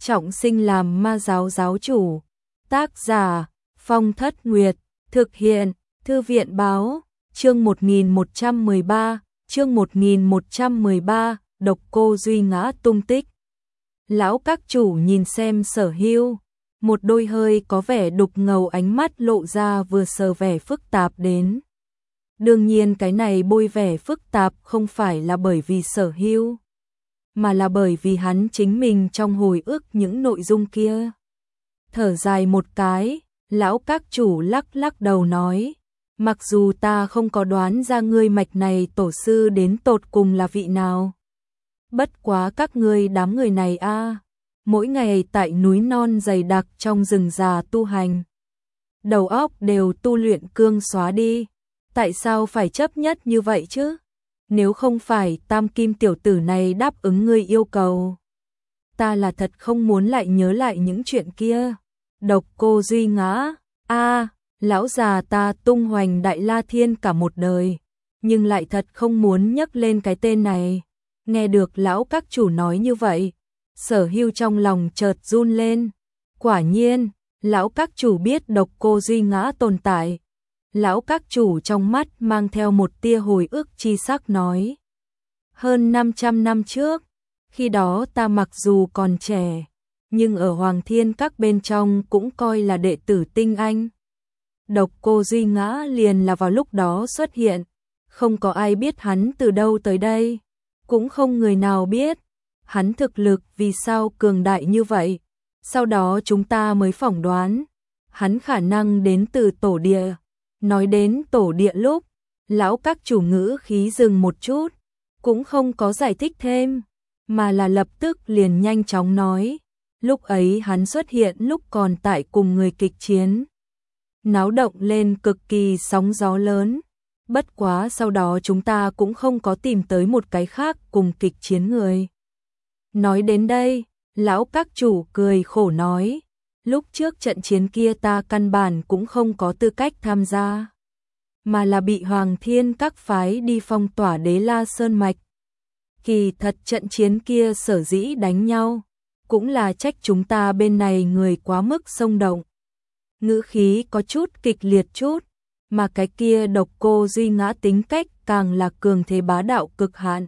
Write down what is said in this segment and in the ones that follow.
trọng sinh làm ma giáo giáo chủ. Tác giả Phong Thất Nguyệt, thực hiện Thư viện Báo, chương 1113, chương 1113, Độc Cô Duy ngã tung tích. Lão các chủ nhìn xem Sở Hưu, một đôi hơi có vẻ đục ngầu ánh mắt lộ ra vừa sờ vẻ phức tạp đến. Đương nhiên cái này bôi vẻ phức tạp không phải là bởi vì Sở Hưu, mà là bởi vì hắn chính mình trong hồi ức những nội dung kia. Thở dài một cái, lão các chủ lắc lắc đầu nói, mặc dù ta không có đoán ra ngươi mạch này tổ sư đến tột cùng là vị nào. Bất quá các ngươi đám người này mỗi ngày tại núi non dày đặc trong rừng già tu hành. Đầu óc đều tu luyện cương xóa đi, tại sao phải chấp nhất như vậy chứ? Nếu không phải Tam Kim tiểu tử này đáp ứng ngươi yêu cầu, ta là thật không muốn lại nhớ lại những chuyện kia. Độc Cô Duy ngã, lão già ta tung hoành Đại La Thiên cả một đời, nhưng lại thật không muốn nhắc lên cái tên này. Nghe được lão các chủ nói như vậy, Sở Hưu trong lòng chợt run lên. Quả nhiên, lão các chủ biết Độc Cô Duy ngã tồn tại. Lão các chủ trong mắt mang theo một tia hồi ức chi sắc nói. Hơn 500 năm trước, khi đó ta mặc dù còn trẻ, nhưng ở Hoàng Thiên Các bên trong cũng coi là đệ tử tinh anh. Độc Cô Duy ngã liền là vào lúc đó xuất hiện, không có ai biết hắn từ đâu tới đây, cũng không người nào biết hắn thực lực vì sao cường đại như vậy. Sau đó chúng ta mới phỏng đoán, hắn khả năng đến từ tổ địa. Nói đến tổ địa lúc, lão các chủ ngữ khí dừng một chút, cũng không có giải thích thêm, mà là lập tức liền nhanh chóng nói, lúc ấy hắn xuất hiện lúc còn tại cùng người kịch chiến. Náo động lên cực kỳ sóng gió lớn, bất quá sau đó chúng ta cũng không có tìm tới một cái khác cùng kịch chiến người. Nói đến đây, lão các chủ cười khổ nói, lúc trước trận chiến kia ta căn bản cũng không có tư cách tham gia, mà là bị Hoàng Thiên Các phái đi phong tỏa Đế La Sơn Mạch. Kỳ thật trận chiến kia sở dĩ đánh nhau, cũng là trách chúng ta bên này người quá mức xông động. Ngữ khí có chút kịch liệt chút, mà cái kia Độc Cô Duy ngã tính cách càng là cường thế bá đạo cực hạn.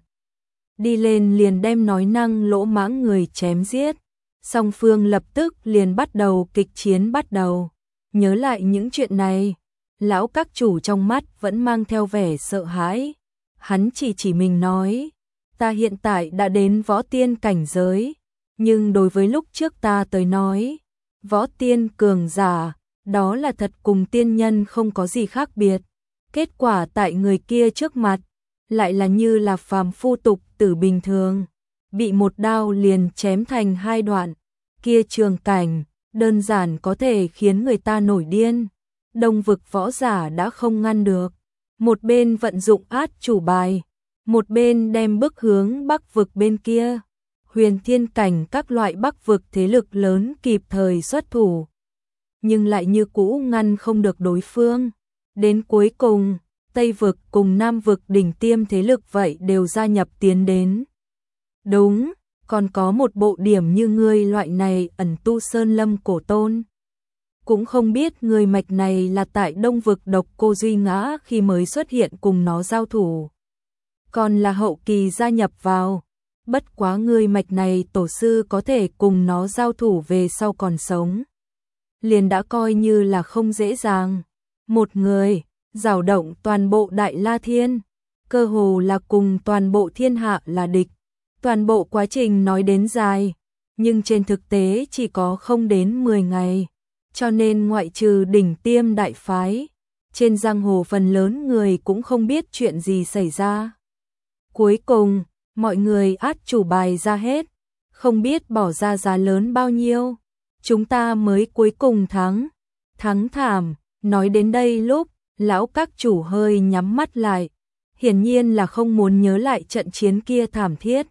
Đi lên liền đem nói năng lỗ mãng người chém giết. Song phương lập tức liền bắt đầu kịch chiến bắt đầu. Nhớ lại những chuyện này, lão các chủ trong mắt vẫn mang theo vẻ sợ hãi. Hắn chỉ mình nói, ta hiện tại đã đến võ tiên cảnh giới, nhưng đối với lúc trước ta tới nói, võ tiên cường giả, đó là thật cùng tiên nhân không có gì khác biệt. Kết quả tại người kia trước mặt, lại là như là phàm phu tục tử bình thường, bị một đao liền chém thành hai đoạn. Kia trường cảnh, đơn giản có thể khiến người ta nổi điên. Đông vực võ giả đã không ngăn được. Một bên vận dụng át chủ bài, một bên đem bước hướng bắc vực bên kia. Huyền thiên cảnh các loại bắc vực thế lực lớn kịp thời xuất thủ, nhưng lại như cũ ngăn không được đối phương. Đến cuối cùng, Tây vực cùng Nam vực đỉnh tiêm thế lực vậy đều gia nhập tiến đến. Đúng, còn có một bộ điểm như ngươi loại này ẩn tu sơn lâm cổ tôn. Cũng không biết người mạch này là tại Đông vực Độc Cô Duy ngã khi mới xuất hiện cùng nó giao thủ, còn là hậu kỳ gia nhập vào. Bất quá người mạch này tổ sư có thể cùng nó giao thủ về sau còn sống, liền đã coi như là không dễ dàng. Một người giảo động toàn bộ Đại La Thiên, cơ hồ là cùng toàn bộ thiên hạ là địch. Toàn bộ quá trình nói đến dài, nhưng trên thực tế chỉ có không đến 10 ngày, cho nên ngoại trừ đỉnh tiêm đại phái, trên giang hồ phần lớn người cũng không biết chuyện gì xảy ra. Cuối cùng, mọi người át chủ bài ra hết, không biết bỏ ra giá lớn bao nhiêu, chúng ta mới cuối cùng thắng thảm. Nói đến đây lúc, lão các chủ hơi nhắm mắt lại, hiển nhiên là không muốn nhớ lại trận chiến kia thảm thiết.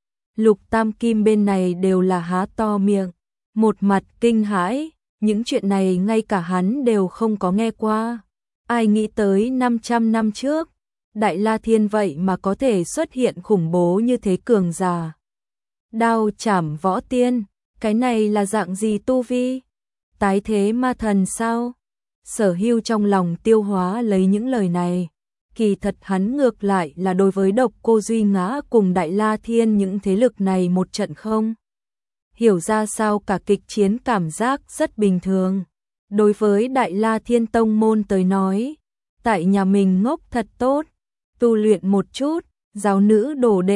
Lục Tam Kim bên này đều là há to miệng, một mặt kinh hãi, những chuyện này ngay cả hắn đều không có nghe qua. Ai nghĩ tới 500 năm trước, Đại La Thiên vậy mà có thể xuất hiện khủng bố như thế cường giả. Đao chảm võ tiên, Cái này là dạng gì tu vi? Tái thế ma thần sao? Sở Hưu trong lòng tiêu hóa lấy những lời này. Kỳ thật hắn ngược lại là đối với Độc Cô Duy Ngã cùng Đại La Thiên những thế lực này một trận không hiểu ra sao cả kịch chiến cảm giác rất bình thường. Đối với Đại La Thiên tông môn tới nói, tại nhà mình ngốc thật tốt, tu luyện một chút, giáo nữ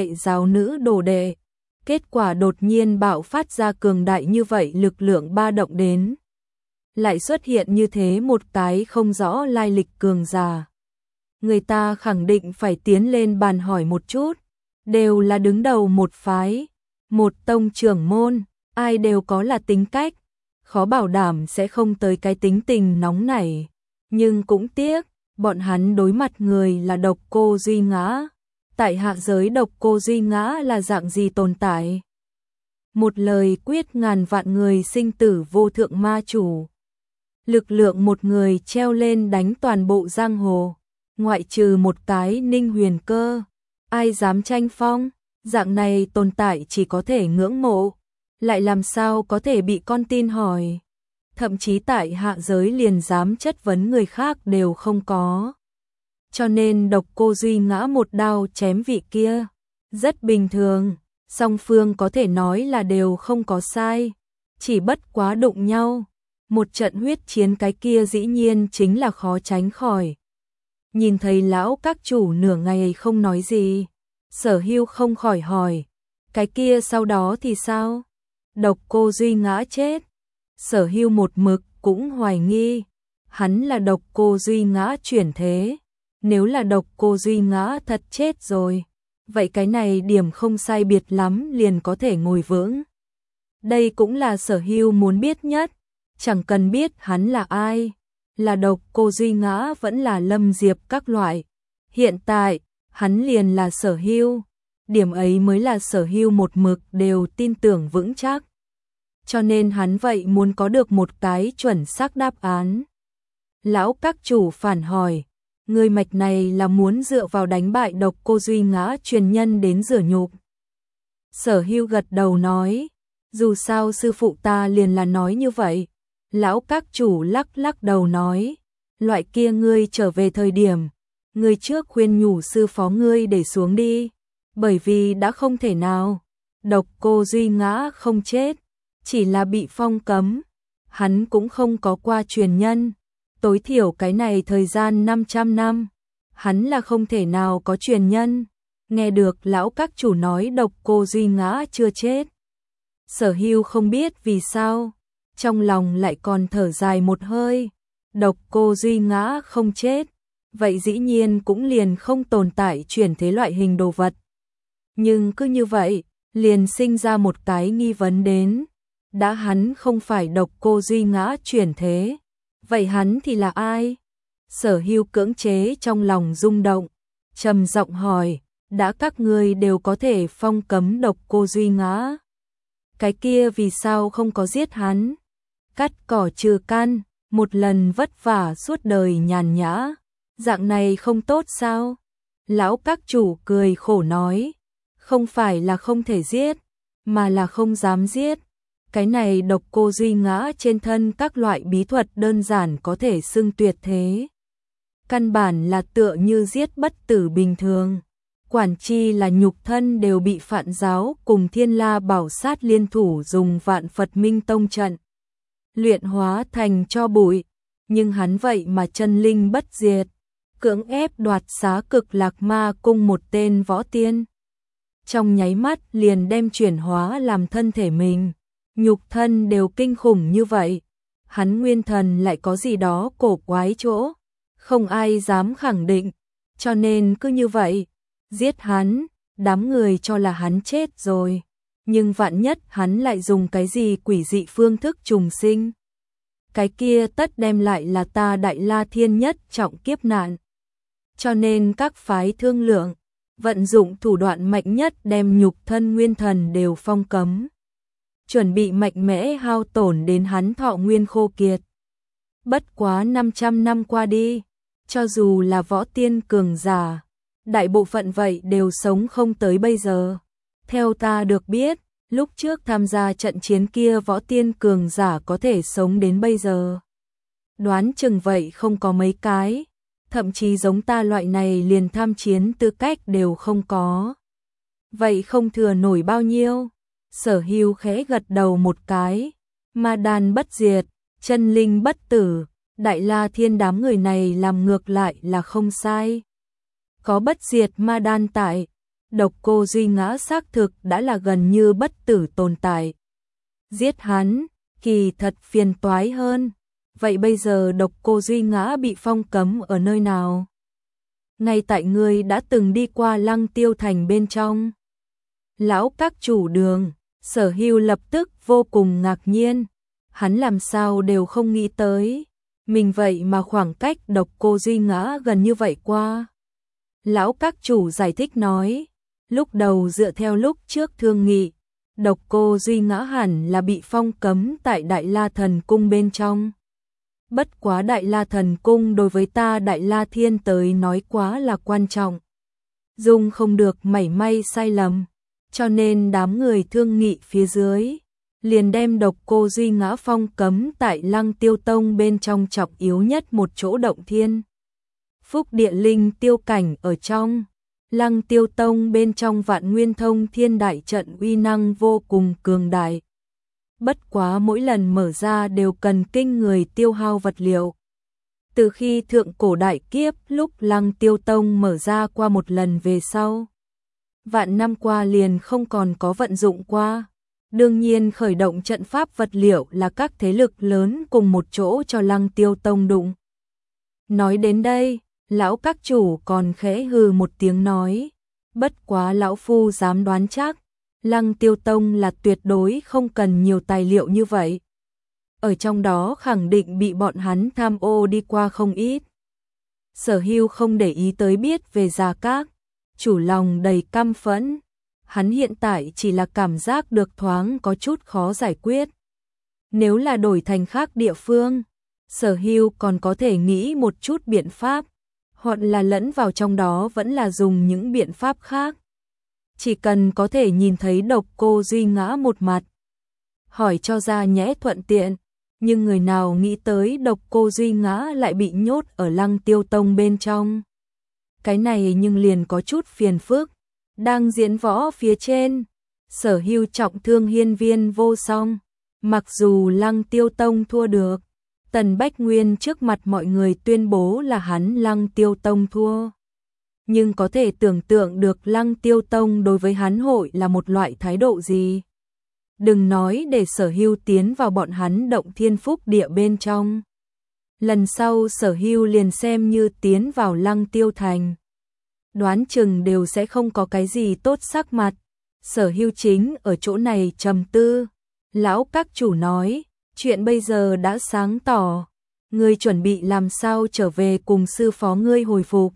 đồ đệ. Kết quả đột nhiên bạo phát ra cường đại như vậy, lực lượng ba động đến. Lại xuất hiện như thế một cái không rõ lai lịch cường giả. Người ta khẳng định phải tiến lên bàn hỏi một chút, đều là đứng đầu một phái, một tông trưởng môn, ai đều có là tính cách, khó bảo đảm sẽ không tới cái tính tình nóng nảy, nhưng cũng tiếc, bọn hắn đối mặt người là Độc Cô Duy Ngã. Tại hạ giới Độc Cô Duy Ngã là dạng gì tồn tại? Một lời quyết ngàn vạn người sinh tử vô thượng ma chủ. Lực lượng một người treo lên đánh toàn bộ giang hồ, ngoại trừ một cái Ninh Huyền Cơ, ai dám tranh phong, dạng này tồn tại chỉ có thể ngưỡng mộ, lại làm sao có thể bị con tin hỏi. Thậm chí tại hạ giới liền dám chất vấn người khác đều không có. Cho nên Độc Cô Duy Ngã một đao chém vị kia, rất bình thường, song phương có thể nói là đều không có sai, chỉ bất quá đụng nhau. Một trận huyết chiến cái kia dĩ nhiên chính là khó tránh khỏi. Nhìn thấy lão các chủ nửa ngày không nói gì, Sở Hưu không khỏi hỏi, cái kia sau đó thì sao? Độc Cô Duy Ngã chết. Sở Hưu một mực cũng hoài nghi, hắn là Độc Cô Duy Ngã chuyển thế. Nếu là Độc Cô Duy Ngã thật chết rồi, vậy cái này điểm không sai biệt lắm liền có thể ngồi vững. Đây cũng là Sở Hưu muốn biết nhất, chẳng cần biết hắn là ai, là Độc Cô Duy Ngã vẫn là Lâm Diệp các loại. Hiện tại, hắn liền là Sở Hưu, điểm ấy mới là Sở Hưu một mực đều tin tưởng vững chắc. Cho nên hắn vậy muốn có được một cái chuẩn xác đáp án. Lão các chủ phản hỏi, người mạch này là muốn dựa vào đánh bại Độc Cô Duy Ngã truyền nhân đến rửa nhục. Sở Hưu gật đầu nói, dù sao sư phụ ta liền là nói như vậy. Lão các chủ lắc lắc đầu nói, loại kia ngươi trở về thời điểm, ngươi trước khuyên nhủ sư phó ngươi để xuống đi, bởi vì đã không thể nào. Độc Cô Duy Ngã không chết, chỉ là bị phong cấm, hắn cũng không có qua truyền nhân, tối thiểu cái này thời gian 500 năm, hắn là không thể nào có truyền nhân. Nghe được lão các chủ nói Độc Cô Duy Ngã chưa chết, Sở Hưu không biết vì sao, trong lòng lại còn thở dài một hơi. Độc Cô Duy Ngã không chết, vậy dĩ nhiên cũng liền không tồn tại chuyển thế loại hình đồ vật. Nhưng cứ như vậy, liền sinh ra một cái nghi vấn đến, đã hắn không phải Độc Cô Duy Ngã chuyển thế, vậy hắn thì là ai? Sở Hưu cưỡng chế trong lòng rung động, trầm giọng hỏi, đã các ngươi đều có thể phong cấm Độc Cô Duy Ngã, cái kia vì sao không có giết hắn? Cắt cỏ trừ căn, một lần vất vả suốt đời nhàn nhã, dạng này không tốt sao? Lão các chủ cười khổ nói, không phải là không thể giết, mà là không dám giết. Cái này Độc Cô Duy Ngã trên thân các loại bí thuật đơn giản có thể xưng tuyệt thế. Căn bản là tựa như giết bất tử bình thường. Quản chi là nhục thân đều bị Phạn giáo cùng Thiên La Bảo Sát liên thủ dùng Vạn Phật Minh Tông trận luyện hóa thành cho bụi, nhưng hắn vậy mà chân linh bất diệt, cưỡng ép đoạt Xá Cực Lạc Ma cung một tên võ tiên. Trong nháy mắt liền đem chuyển hóa làm thân thể mình, nhục thân đều kinh khủng như vậy, hắn nguyên thần lại có gì đó cổ quái chỗ, không ai dám khẳng định, cho nên cứ như vậy, giết hắn, đám người cho là hắn chết rồi. Nhưng vạn nhất hắn lại dùng cái gì quỷ dị phương thức trùng sinh, cái kia tất đem lại là ta Đại La Thiên nhất trọng kiếp nạn. Cho nên các phái thương lượng, vận dụng thủ đoạn mạnh nhất đem nhục thân nguyên thần đều phong cấm, chuẩn bị mạnh mẽ hao tổn đến hắn thọ nguyên khô kiệt. Bất quá 500 năm qua đi, cho dù là võ tiên cường giả, đại bộ phận vậy đều sống không tới bây giờ. Theo ta được biết, Lúc trước tham gia trận chiến kia võ tiên cường giả có thể sống đến bây giờ. Đoán chừng vậy không có mấy cái, thậm chí giống ta loại này liền tham chiến tư cách đều không có. Vậy không thừa nổi bao nhiêu. Sở Hưu khẽ gật đầu một cái. Ma đàn bất diệt, chân linh bất tử, Đại La Thiên đám người này làm ngược lại là không sai. Có bất diệt ma đan tại, Độc Cô Duy Ngã xác thực đã là gần như bất tử tồn tại. Giết hắn, kỳ thật phiền toái hơn. Vậy bây giờ Độc Cô Duy Ngã bị phong cấm ở nơi nào? Ngay tại ngươi đã từng đi qua Lăng Tiêu Thành bên trong. Lão các chủ đường, Sở Hưu lập tức vô cùng ngạc nhiên. Hắn làm sao đều không nghĩ tới. Mình vậy mà khoảng cách Độc Cô Duy Ngã gần như vậy qua. Lão các chủ giải thích nói. Lúc đầu dựa theo lúc trước thương nghị, Độc Cô Duy Ngã hẳn là bị phong cấm tại Đại La Thần Cung bên trong. Bất quá Đại La Thần Cung đối với ta Đại La Thiên tới nói quá là quan trọng. Dung không được mảy may sai lầm, cho nên đám người thương nghị phía dưới liền đem Độc Cô Duy Ngã phong cấm tại Lăng Tiêu Tông bên trong trọng yếu nhất một chỗ động thiên. Phúc địa linh tiêu cảnh ở trong. Lăng Tiêu Tông bên trong Vạn Nguyên Thông Thiên đại trận uy năng vô cùng cường đại. Bất quá mỗi lần mở ra đều cần kinh người tiêu hao vật liệu. Từ khi thượng cổ đại kiếp lúc Lăng Tiêu Tông mở ra qua một lần về sau, vạn năm qua liền không còn có vận dụng qua. Đương nhiên khởi động trận pháp vật liệu là các thế lực lớn cùng một chỗ cho Lăng Tiêu Tông đụng. Nói đến đây, lão các chủ còn khẽ hừ một tiếng nói, bất quá lão phu dám đoán chắc, Lăng Tiêu Tông là tuyệt đối không cần nhiều tài liệu như vậy. Ở trong đó khẳng định bị bọn hắn tham ô đi qua không ít. Sở Hưu không để ý tới biết về Gia Các, chủ lòng đầy căm phẫn. Hắn hiện tại chỉ là cảm giác được thoáng có chút khó giải quyết. Nếu là đổi thành khác địa phương, Sở Hưu còn có thể nghĩ một chút biện pháp, hoặc là lẫn vào trong đó vẫn là dùng những biện pháp khác. Chỉ cần có thể nhìn thấy Độc Cô Duy Ngã một mặt, hỏi cho ra nhẽ thuận tiện, nhưng người nào nghĩ tới Độc Cô Duy Ngã lại bị nhốt ở Lăng Tiêu Tông bên trong. Cái này nhưng liền có chút phiền phức. Đang diễn võ phía trên, Sở Hưu trọng thương hiên viên vô song. Mặc dù Lăng Tiêu Tông thua được, Tần Bách Nguyên trước mặt mọi người tuyên bố là hắn Lăng Tiêu Tông thua. Nhưng có thể tưởng tượng được Lăng Tiêu Tông đối với hắn hội là một loại thái độ gì. Đừng nói để Sở Hưu tiến vào bọn hắn động thiên phúc địa bên trong. Lần sau Sở Hưu liền xem như tiến vào Lăng Tiêu Thành, đoán chừng đều sẽ không có cái gì tốt sắc mặt. Sở Hưu chính ở chỗ này trầm tư. Lão các chủ nói, chuyện bây giờ đã sáng tỏ, ngươi chuẩn bị làm sao trở về cùng sư phó ngươi hồi phục.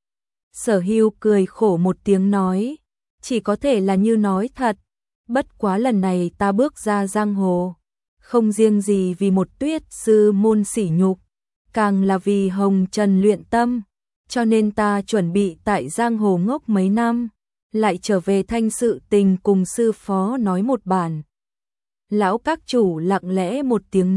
Sở Hưu cười khổ một tiếng nói, chỉ có thể là như nói thật, bất quá lần này ta bước ra giang hồ, không riêng gì vì một Tuyết sư môn sỉ nhục, càng là vì hồng trần luyện tâm, cho nên ta chuẩn bị tại giang hồ ngốc mấy năm, lại trở về thanh sự tình cùng sư phó nói một bản. Lão các chủ lặng lẽ một tiếng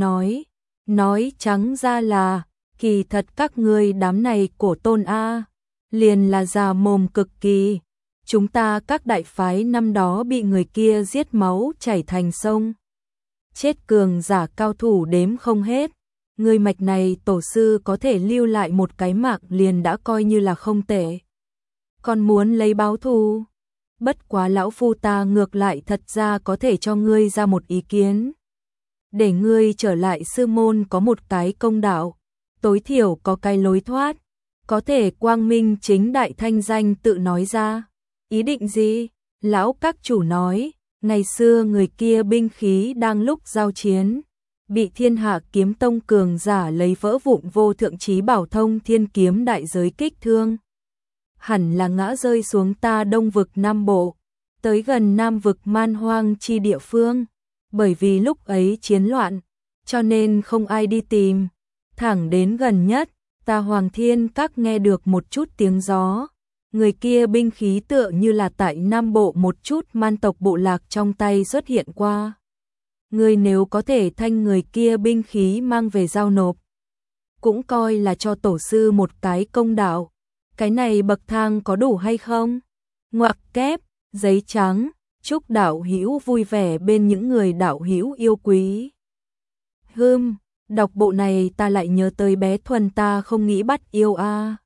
nói trắng ra là, kỳ thật các ngươi đám này cổ tôn a, liền là già mồm cực kỳ. Chúng ta các đại phái năm đó bị người kia giết máu chảy thành sông. Chết cường giả cao thủ đếm không hết. Người mạch này tổ sư có thể lưu lại một cái mạng liền đã coi như là không tệ. Còn muốn lấy báo thù? Bất quá lão phu ta ngược lại thật ra có thể cho ngươi ra một ý kiến. Để ngươi trở lại sư môn có một cái công đạo, tối thiểu có cái lối thoát, có thể quang minh chính đại thanh danh tự nói ra. Ý định gì? Lão các chủ nói, ngày xưa người kia binh khí đang lúc giao chiến, bị Thiên Hạ Kiếm Tông cường giả lấy vỡ vụn vô thượng chí bảo Thông Thiên kiếm đại giới kích thương. Hẳn là ngã rơi xuống ta Đông vực Nam Bộ, tới gần Nam vực man hoang chi địa phương, bởi vì lúc ấy chiến loạn, cho nên không ai đi tìm. Thẳng đến gần nhất, ta Hoàng Thiên Các nghe được một chút tiếng gió, Người kia binh khí tựa như là tại Nam Bộ một chút man tộc bộ lạc trong tay xuất hiện qua. Người nếu có thể thanh người kia binh khí mang về giao nộp, cũng coi là cho tổ sư một cái công đạo. Cái này bậc thang có đủ hay không? Ngoặc kép, giấy trắng, chúc đạo hữu vui vẻ bên những người đạo hữu yêu quý. Đọc bộ này ta lại nhớ tới bé Thuần ta không nghĩ bắt yêu a.